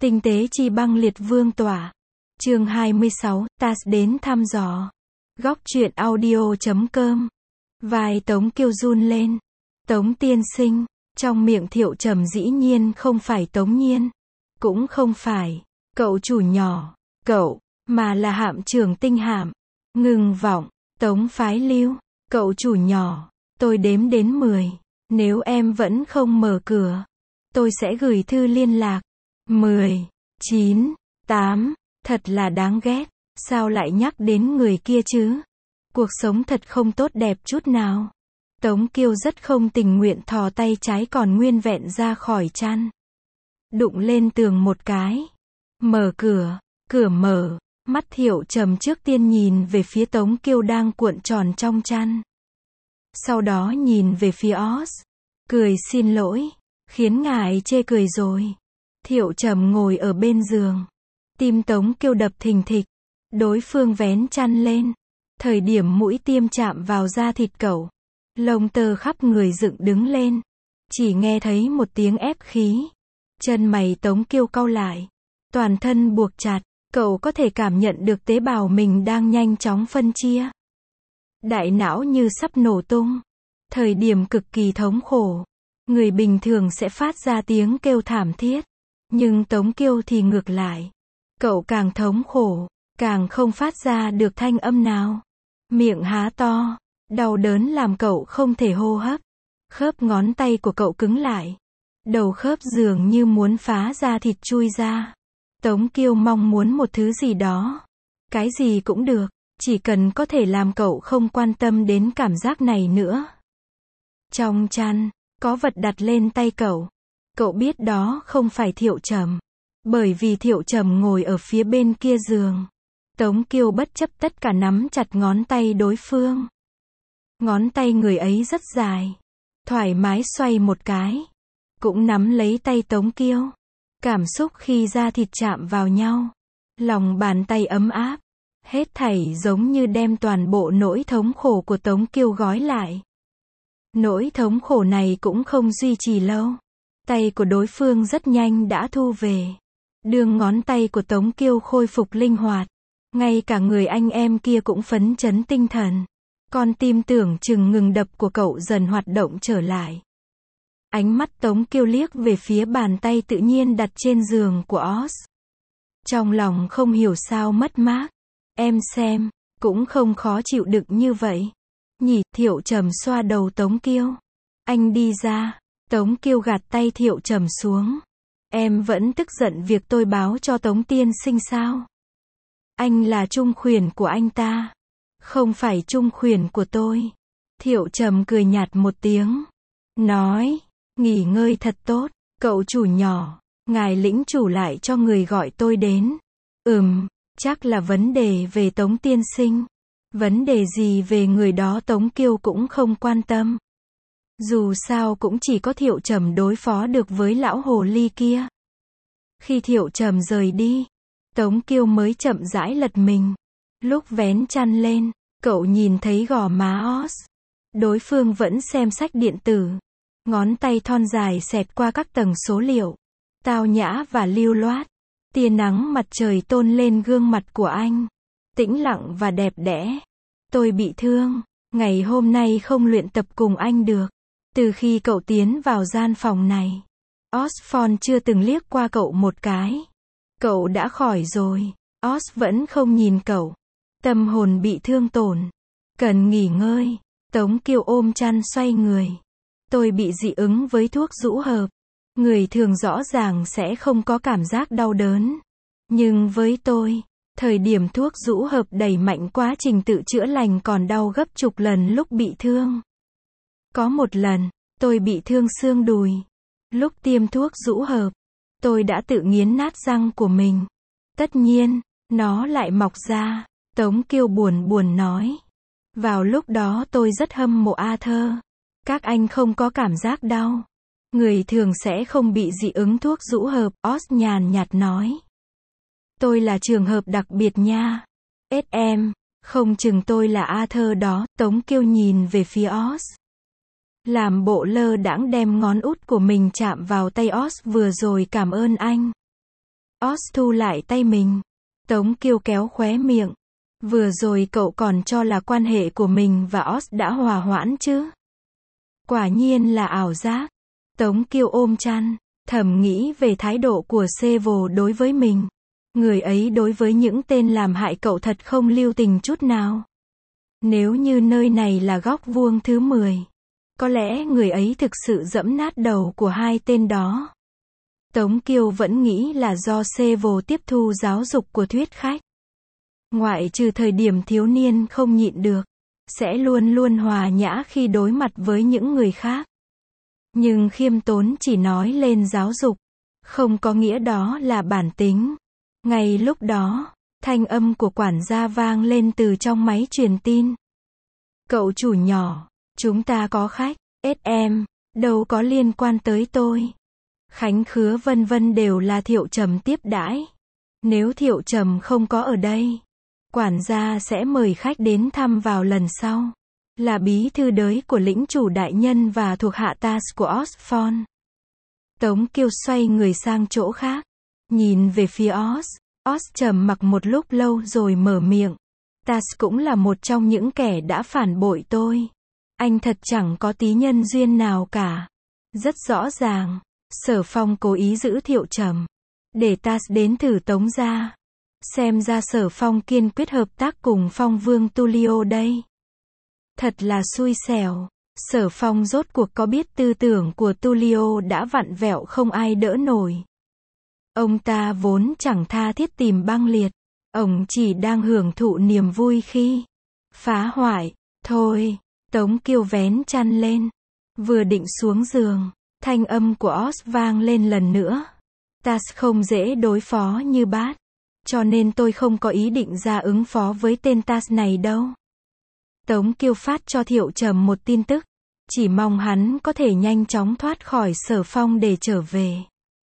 Tinh tế chi băng liệt vương tỏa. Chương 26, ta đến thăm dò. Góc truyện audio.com. Vai Tống Kiêu run lên. Tống tiên sinh, trong miệng Thiệu Trầm dĩ nhiên không phải Tống Nhiên, cũng không phải cậu chủ nhỏ, cậu, mà là Hạm trưởng Tinh Hạm. Ngừng vọng, Tống phái Lưu, cậu chủ nhỏ, tôi đếm đến 10, nếu em vẫn không mở cửa, tôi sẽ gửi thư liên lạc. 10, 9, 8, thật là đáng ghét, sao lại nhắc đến người kia chứ? Cuộc sống thật không tốt đẹp chút nào. Tống Kiêu rất không tình nguyện thò tay trái còn nguyên vẹn ra khỏi chăn. Đụng lên tường một cái. Mở cửa, cửa mở, mắt Thiệu Trầm trước tiên nhìn về phía Tống Kiêu đang cuộn tròn trong chăn. Sau đó nhìn về phía Os, cười xin lỗi, khiến ngài chê cười rồi. Thiệu Trầm ngồi ở bên giường. Tim Tống Kiêu đập thình thịch. Đối phương vén chăn lên. Thời điểm mũi tiêm chạm vào da thịt cậu, lông tơ khắp người dựng đứng lên. Chỉ nghe thấy một tiếng ép khí. Chân mày Tống Kiêu cau lại. Toàn thân buộc chặt, cậu có thể cảm nhận được tế bào mình đang nhanh chóng phân chia. Đại não như sắp nổ tung. Thời điểm cực kỳ thống khổ. Người bình thường sẽ phát ra tiếng kêu thảm thiết. Nhưng Tống Kiêu thì ngược lại. Cậu càng thống khổ, càng không phát ra được thanh âm nào. Miệng há to, đau đớn làm cậu không thể hô hấp. Khớp ngón tay của cậu cứng lại. Đầu khớp dường như muốn phá ra thịt chui ra. Tống Kiêu mong muốn một thứ gì đó. Cái gì cũng được, chỉ cần có thể làm cậu không quan tâm đến cảm giác này nữa. Trong chăn, có vật đặt lên tay cậu. Cậu biết đó không phải Thiệu Trầm. Bởi vì Thiệu Trầm ngồi ở phía bên kia giường. Tống Kiêu bất chấp tất cả nắm chặt ngón tay đối phương. Ngón tay người ấy rất dài. Thoải mái xoay một cái. Cũng nắm lấy tay Tống Kiêu. Cảm xúc khi da thịt chạm vào nhau. Lòng bàn tay ấm áp. Hết thảy giống như đem toàn bộ nỗi thống khổ của Tống Kiêu gói lại. Nỗi thống khổ này cũng không duy trì lâu. Tay của đối phương rất nhanh đã thu về. Đường ngón tay của Tống Kiêu khôi phục linh hoạt. Ngay cả người anh em kia cũng phấn chấn tinh thần. Con tim tưởng chừng ngừng đập của cậu dần hoạt động trở lại. Ánh mắt Tống Kiêu liếc về phía bàn tay tự nhiên đặt trên giường của Os. Trong lòng không hiểu sao mất mát. Em xem, cũng không khó chịu đựng như vậy. Nhỉ, Thiệu Trầm xoa đầu Tống Kiêu. Anh đi ra. Tống Kiêu gạt tay Thiệu Trầm xuống. Em vẫn tức giận việc tôi báo cho Tống tiên sinh sao? Anh là trung khuyển của anh ta. Không phải trung khuyển của tôi. Thiệu Trầm cười nhạt một tiếng. Nói, nghỉ ngơi thật tốt, cậu chủ nhỏ. Ngài lĩnh chủ lại cho người gọi tôi đến. Chắc là vấn đề về Tống tiên sinh. Vấn đề gì về người đó Tống Kiêu cũng không quan tâm. Dù sao cũng chỉ có Thiệu Trầm đối phó được với lão hồ ly kia. Khi Thiệu Trầm rời đi, Tống Kiêu mới chậm rãi lật mình. Lúc vén chăn lên, cậu nhìn thấy gò má Os. Đối phương vẫn xem sách điện tử. Ngón tay thon dài xẹt qua các tầng số liệu. Tao nhã và lưu loát. Tia nắng mặt trời tôn lên gương mặt của anh. Tĩnh lặng và đẹp đẽ. Tôi bị thương. Ngày hôm nay không luyện tập cùng anh được. Từ khi cậu tiến vào gian phòng này, Osborne chưa từng liếc qua cậu một cái. Cậu đã khỏi rồi. Os vẫn không nhìn cậu. Tâm hồn bị thương tổn. Cần nghỉ ngơi. Tống Kiêu ôm chăn xoay người. Tôi bị dị ứng với thuốc rũ hợp. Người thường rõ ràng sẽ không có cảm giác đau đớn. Nhưng với tôi, thời điểm thuốc rũ hợp đẩy mạnh quá trình tự chữa lành còn đau gấp chục lần lúc bị thương. Có một lần, tôi bị thương xương đùi. Lúc tiêm thuốc rũ hợp, tôi đã tự nghiến nát răng của mình. Tất nhiên, nó lại mọc ra. Tống Kiêu buồn buồn nói. Vào lúc đó tôi rất hâm mộ Arthur. Các anh không có cảm giác đau. Người thường sẽ không bị dị ứng thuốc rũ hợp, Os nhàn nhạt nói. Tôi là trường hợp đặc biệt nha. SM, không chừng tôi là Arthur đó. Tống Kiêu nhìn về phía Os. Làm bộ lơ đãng đem ngón út của mình chạm vào tay Os vừa rồi. Cảm ơn anh. Os thu lại tay mình. Tống Kiêu kéo khóe miệng. Vừa rồi cậu còn cho là quan hệ của mình và Os đã hòa hoãn chứ. Quả nhiên là ảo giác. Tống Kiêu ôm chăn, thầm nghĩ về thái độ của Seville đối với mình. Người ấy đối với những tên làm hại cậu thật không lưu tình chút nào. Nếu như nơi này là góc vuông thứ 10, có lẽ người ấy thực sự giẫm nát đầu của hai tên đó. Tống Kiêu vẫn nghĩ là do Seville tiếp thu giáo dục của thuyết khách. Ngoại trừ thời điểm thiếu niên không nhịn được, sẽ luôn luôn hòa nhã khi đối mặt với những người khác. Nhưng khiêm tốn chỉ nói lên giáo dục, không có nghĩa đó là bản tính. Ngay lúc đó, thanh âm của quản gia vang lên từ trong máy truyền tin. Cậu chủ nhỏ, chúng ta có khách, SM, đâu có liên quan tới tôi. Khánh Khứa vân vân đều là Thiệu Trầm tiếp đãi. Nếu Thiệu Trầm không có ở đây, quản gia sẽ mời khách đến thăm vào lần sau. Là bí thư đới của lĩnh chủ đại nhân và thuộc hạ TAS của Osborne. Tống Kiêu xoay người sang chỗ khác, nhìn về phía Os. Os trầm mặc một lúc lâu rồi mở miệng. TAS cũng là một trong những kẻ đã phản bội tôi. Anh thật chẳng có tí nhân duyên nào cả. Rất rõ ràng, Sở Phong cố ý giữ Thiệu Trầm, để TAS đến thử Tống gia. Xem ra Sở Phong kiên quyết hợp tác cùng Phong Vương Tulio đây. Thật là xui xẻo. Sở Phong rốt cuộc có biết tư tưởng của Tulio đã vặn vẹo không ai đỡ nổi. Ông ta vốn chẳng tha thiết tìm băng liệt. Ông chỉ đang hưởng thụ niềm vui khi phá hoại. Thôi, Tống Kiêu vén chăn lên. Vừa định xuống giường, thanh âm của Os vang lên lần nữa. TAS không dễ đối phó như bát. Cho nên tôi không có ý định ra ứng phó với tên TAS này đâu. Tống Kiêu phát cho Thiệu Trầm một tin tức. Chỉ mong hắn có thể nhanh chóng thoát khỏi Sở Phong để trở về.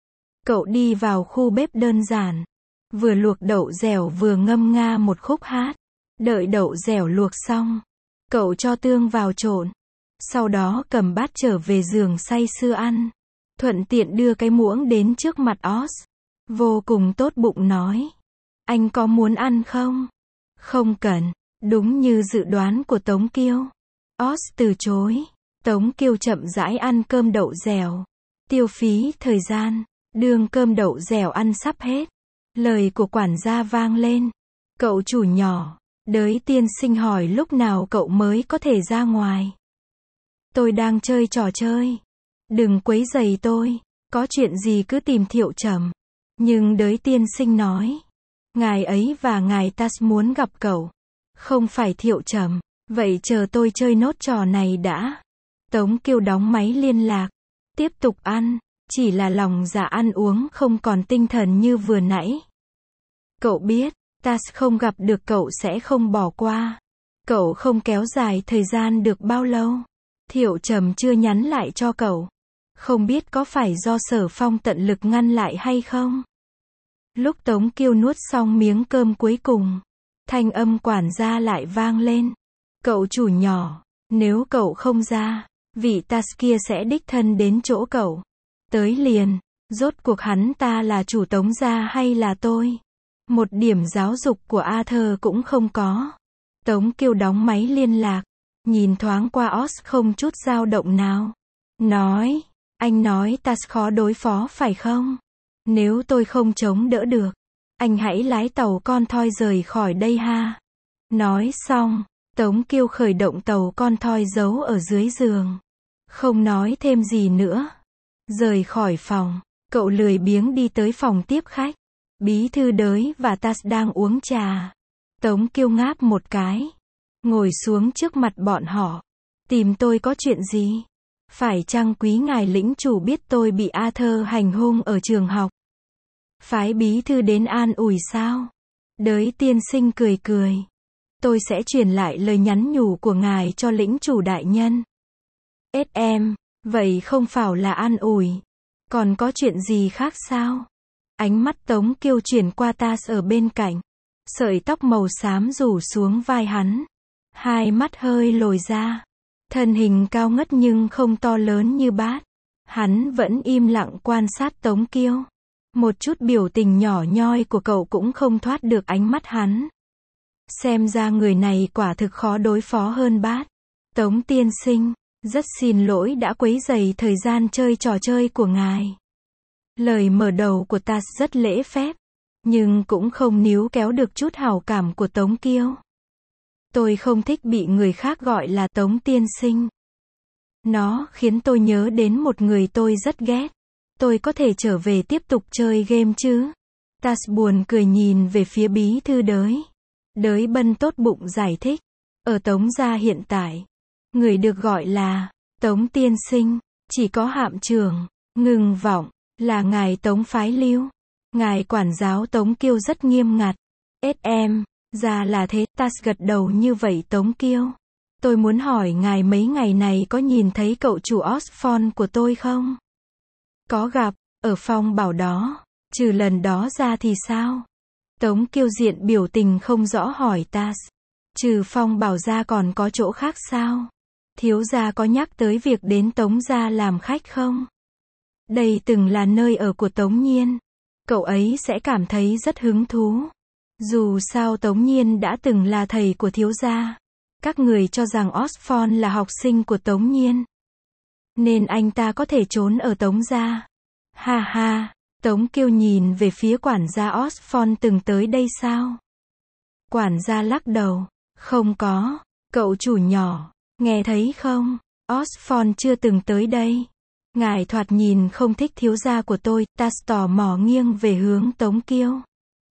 Cậu đi vào khu bếp đơn giản. Vừa luộc đậu dẻo vừa ngâm nga một khúc hát. Đợi đậu dẻo luộc xong, cậu cho tương vào trộn. Sau đó cầm bát trở về giường say sưa ăn. Thuận tiện đưa cái muỗng đến trước mặt Os. Vô cùng tốt bụng nói. Anh có muốn ăn không? Không cần. Đúng như dự đoán của Tống Kiêu. Os từ chối. Tống Kiêu chậm rãi ăn cơm đậu dẻo. Tiêu phí thời gian. Đường cơm đậu dẻo ăn sắp hết. Lời của quản gia vang lên. Cậu chủ nhỏ, đới tiên sinh hỏi lúc nào cậu mới có thể ra ngoài. Tôi đang chơi trò chơi. Đừng quấy rầy tôi. Có chuyện gì cứ tìm Thiệu Trầm. Nhưng đới tiên sinh nói. Ngài ấy và ngài TAS muốn gặp cậu. Không phải Thiệu Trầm. Vậy chờ tôi chơi nốt trò này đã. Tống Kiêu đóng máy liên lạc. Tiếp tục ăn. Chỉ là lòng dạ ăn uống không còn tinh thần như vừa nãy. Cậu biết, TAS không gặp được cậu sẽ không bỏ qua. Cậu không kéo dài thời gian được bao lâu. Thiệu Trầm chưa nhắn lại cho cậu. Không biết có phải do Sở Phong tận lực ngăn lại hay không? Lúc Tống Kiêu nuốt xong miếng cơm cuối cùng, thanh âm quản gia lại vang lên. Cậu chủ nhỏ, nếu cậu không ra, vị TAS kia sẽ đích thân đến chỗ cậu. Tới liền, rốt cuộc hắn ta là chủ Tống gia hay là tôi? Một điểm giáo dục của Arthur cũng không có. Tống Kiêu đóng máy liên lạc, nhìn thoáng qua Os không chút dao động nào. Nói, anh nói TAS khó đối phó phải không? Nếu tôi không chống đỡ được, anh hãy lái tàu con thoi rời khỏi đây ha. Nói xong, Tống Kiêu khởi động tàu con thoi giấu ở dưới giường. Không nói thêm gì nữa. Rời khỏi phòng, cậu lười biếng đi tới phòng tiếp khách. Bí thư đới và TAS đang uống trà. Tống Kiêu ngáp một cái. Ngồi xuống trước mặt bọn họ. Tìm tôi có chuyện gì? Phải chăng quý ngài lĩnh chủ biết tôi bị Arthur hành hung ở trường học? Phái bí thư đến an ủi sao? Đới tiên sinh cười cười. Tôi sẽ truyền lại lời nhắn nhủ của ngài cho lĩnh chủ đại nhân. SM, vậy không phải là an ủi. Còn có chuyện gì khác sao? Ánh mắt Tống Kiêu chuyển qua TAS ở bên cạnh. Sợi tóc màu xám rủ xuống vai hắn. Hai mắt hơi lồi ra. Thân hình cao ngất nhưng không to lớn như bát. Hắn vẫn im lặng quan sát Tống Kiêu. Một chút biểu tình nhỏ nhoi của cậu cũng không thoát được ánh mắt hắn. Xem ra người này quả thực khó đối phó hơn bát. Tống tiên sinh, rất xin lỗi đã quấy rầy thời gian chơi trò chơi của ngài. Lời mở đầu của Tas rất lễ phép, nhưng cũng không níu kéo được chút hảo cảm của Tống Kiêu. Tôi không thích bị người khác gọi là Tống tiên sinh. Nó khiến tôi nhớ đến một người tôi rất ghét. Tôi có thể trở về tiếp tục chơi game chứ? Tas buồn cười nhìn về phía bí thư Đới. Đới Bân tốt bụng giải thích. Ở Tống gia hiện tại, người được gọi là Tống tiên sinh, chỉ có hạm trưởng Ngưng Vọng, là ngài Tống phái lưu. Ngài quản giáo Tống Kiêu rất nghiêm ngặt. SM, ra là thế, Tas gật đầu như vậy Tống Kiêu. Tôi muốn hỏi ngài mấy ngày này có nhìn thấy cậu chủ Osborne của tôi không? Có gặp, ở phòng bảo đó, trừ lần đó ra thì sao? Tống Kiêu diện biểu tình không rõ hỏi Tas. Trừ phong bảo ra còn có chỗ khác sao? Thiếu gia có nhắc tới việc đến Tống gia làm khách không? Đây từng là nơi ở của Tống Nhiên. Cậu ấy sẽ cảm thấy rất hứng thú. Dù sao Tống Nhiên đã từng là thầy của thiếu gia. Các người cho rằng Osborne là học sinh của Tống Nhiên, nên anh ta có thể trốn ở Tống gia. Ha ha, Tống Kiêu nhìn về phía quản gia Osborne từng tới đây sao? Quản gia lắc đầu. Không có, cậu chủ nhỏ, nghe thấy không? Osborne chưa từng tới đây. Ngài thoạt nhìn không thích thiếu gia của tôi. Tas tò mò nghiêng về hướng Tống Kiêu.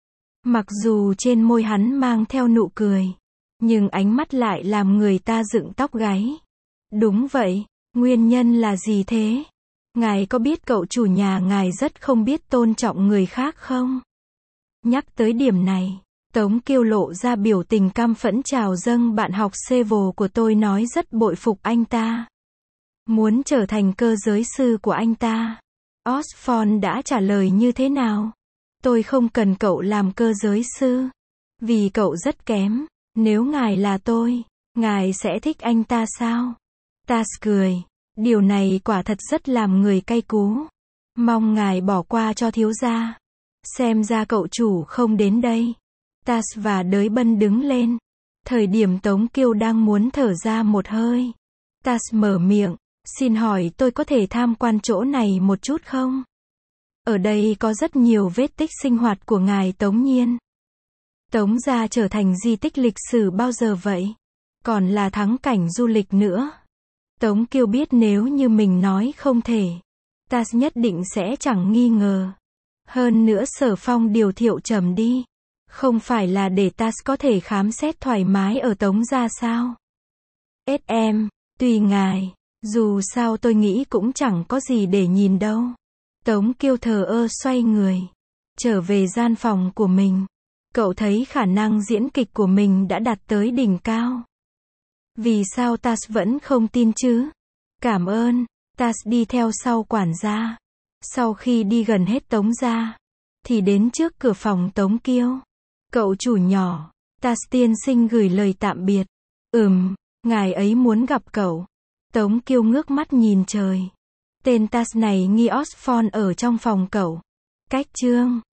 Mặc dù trên môi hắn mang theo nụ cười, nhưng ánh mắt lại làm người ta dựng tóc gáy. Đúng vậy, nguyên nhân là gì thế? Ngài có biết cậu chủ nhà ngài rất không biết tôn trọng người khác không? Nhắc tới điểm này, Tống Kiêu lộ ra biểu tình căm phẫn trào dâng. Bạn học Civil của tôi nói rất bội phục anh ta. Muốn trở thành cơ giới sư của anh ta. Osborne đã trả lời như thế nào? Tôi không cần cậu làm cơ giới sư. Vì cậu rất kém. Nếu ngài là tôi, ngài sẽ thích anh ta sao? Tas cười. Điều này quả thật rất làm người cay cú. Mong ngài bỏ qua cho thiếu gia. Xem ra cậu chủ không đến đây. Tas và Đới Bân đứng lên. Thời điểm Tống Kiêu đang muốn thở ra một hơi, Tas mở miệng. Xin hỏi tôi có thể tham quan chỗ này một chút không? Ở đây có rất nhiều vết tích sinh hoạt của ngài Tống Nhiên. Tống gia trở thành di tích lịch sử bao giờ vậy? Còn là thắng cảnh du lịch nữa. Tống Kiêu biết nếu như mình nói không thể, Tas nhất định sẽ chẳng nghi ngờ. Hơn nữa Sở Phong điều Thiệu Trầm đi. Không phải là để Tas có thể khám xét thoải mái ở Tống gia sao? SM, tùy ngài. Dù sao tôi nghĩ cũng chẳng có gì để nhìn đâu. Tống Kiêu thờ ơ xoay người, trở về gian phòng của mình. Cậu thấy khả năng diễn kịch của mình đã đạt tới đỉnh cao. Vì sao Tas vẫn không tin chứ? Cảm ơn. Tas đi theo sau quản gia. Sau khi đi gần hết Tống gia, thì đến trước cửa phòng Tống Kiêu. Cậu chủ nhỏ, Tas tiên sinh gửi lời tạm biệt. Ngài ấy muốn gặp cậu. Tống Kiêu ngước mắt nhìn trời. Tên Tas này nghi Osborne ở trong phòng cậu. Cách chương